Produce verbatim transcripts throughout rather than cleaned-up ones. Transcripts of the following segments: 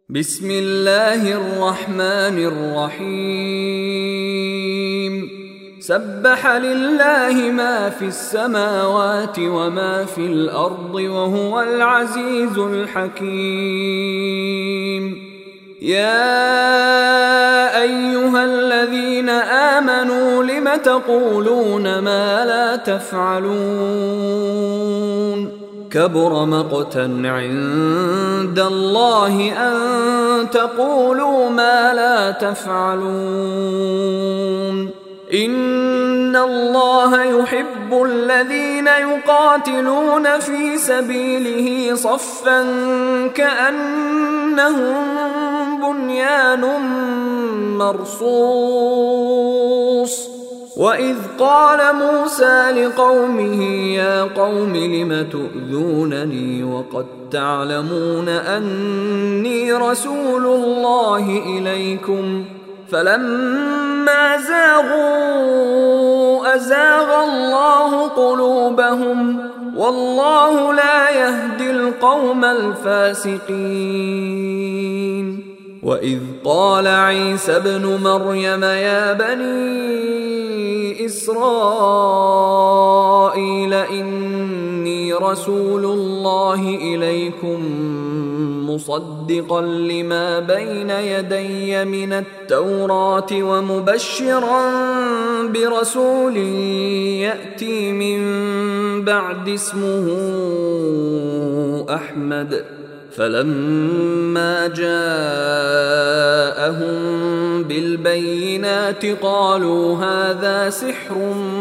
بسم الله الرحمن الرحيم سبح لله ما في السماوات وما في الأرض وهو العزيز الحكيم. يا أيها الذين آمنوا لم تقولون ما لا تفعلون كبر مقتا عند الله أن تقولوا ما لا تفعلون. إن الله يحب الذين يقاتلون في سبيله صفا كأنهم بنيان مرصوص. وإذ قال موسى لقومه يا قوم لم تؤذونني وقد تعلمون أني رسول الله إليكم فلما زاغوا أزاغ الله قلوبهم والله لا يهدي القوم الفاسقين. وإذ قال عيسى ابن مريم يا بني إسرائيل إني رسول الله إليكم مصدقا لما بين يدي من التوراة ومبشرا برسول يأتي من بعد اسمه أحمد. فلما جاءهم بالبينات قالوا هذا سحر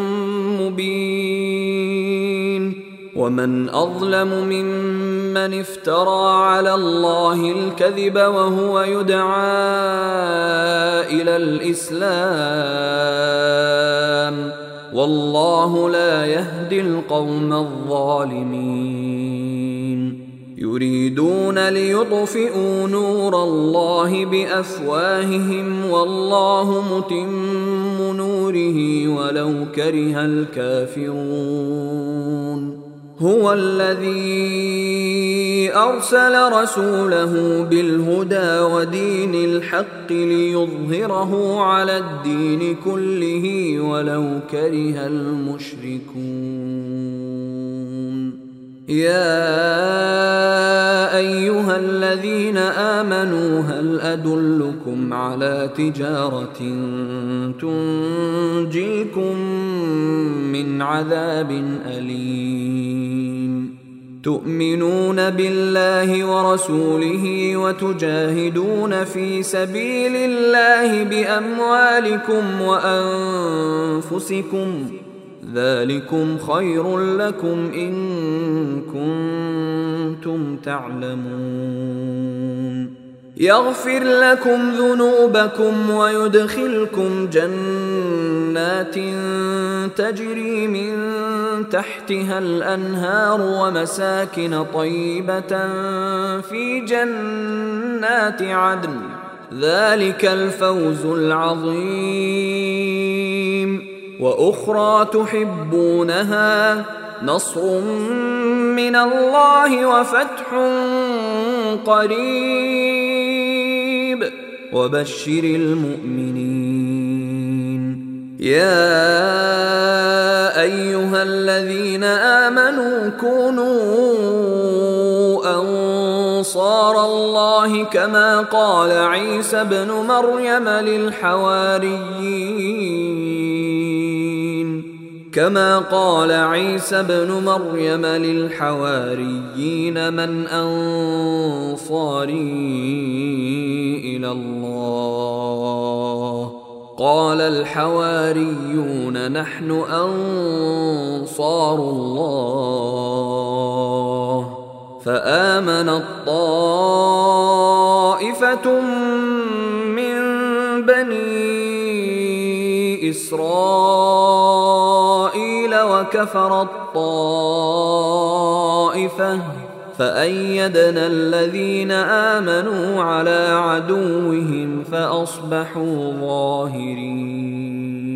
مبين. ومن أظلم ممن افترى على الله الكذب وهو يدعى إلى الإسلام والله لا يهدي القوم الظالمين. يريدون ليطفئوا نور الله بأفواههم والله متم نوره ولو كره الكافرون. هو الذي أرسل رسوله بالهدى ودين الحق ليظهره على الدين كله ولو كره المشركون. يا أيها الذين آمنوا هل أدلكم على تجارة تنجيكم من عذاب أليم تؤمنون بالله ورسوله وتجاهدون في سبيل الله بأموالكم وأنفسكم ذلكم خير لكم إن كنتم تعلمون. يغفر لكم ذنوبكم ويدخلكم جنات تجري من تحتها الأنهار ومساكن طيبة في جنات عدن ذلك الفوز العظيم. وأخرى تحبونها نصر من الله وفتح قريب وبشر المؤمنين. يا أيها الذين آمنوا كونوا أنصار الله كما قال عيسى ابن مريم للحواريين كما قال عيسى ابن مريم للحواريين من أنصاري إلى الله قال الحواريون نحن أنصار الله. فآمنت طائفة من بني إسرائيل وكفرت طائفة فأيدنا الذين آمنوا على عدوهم فأصبحوا ظاهرين.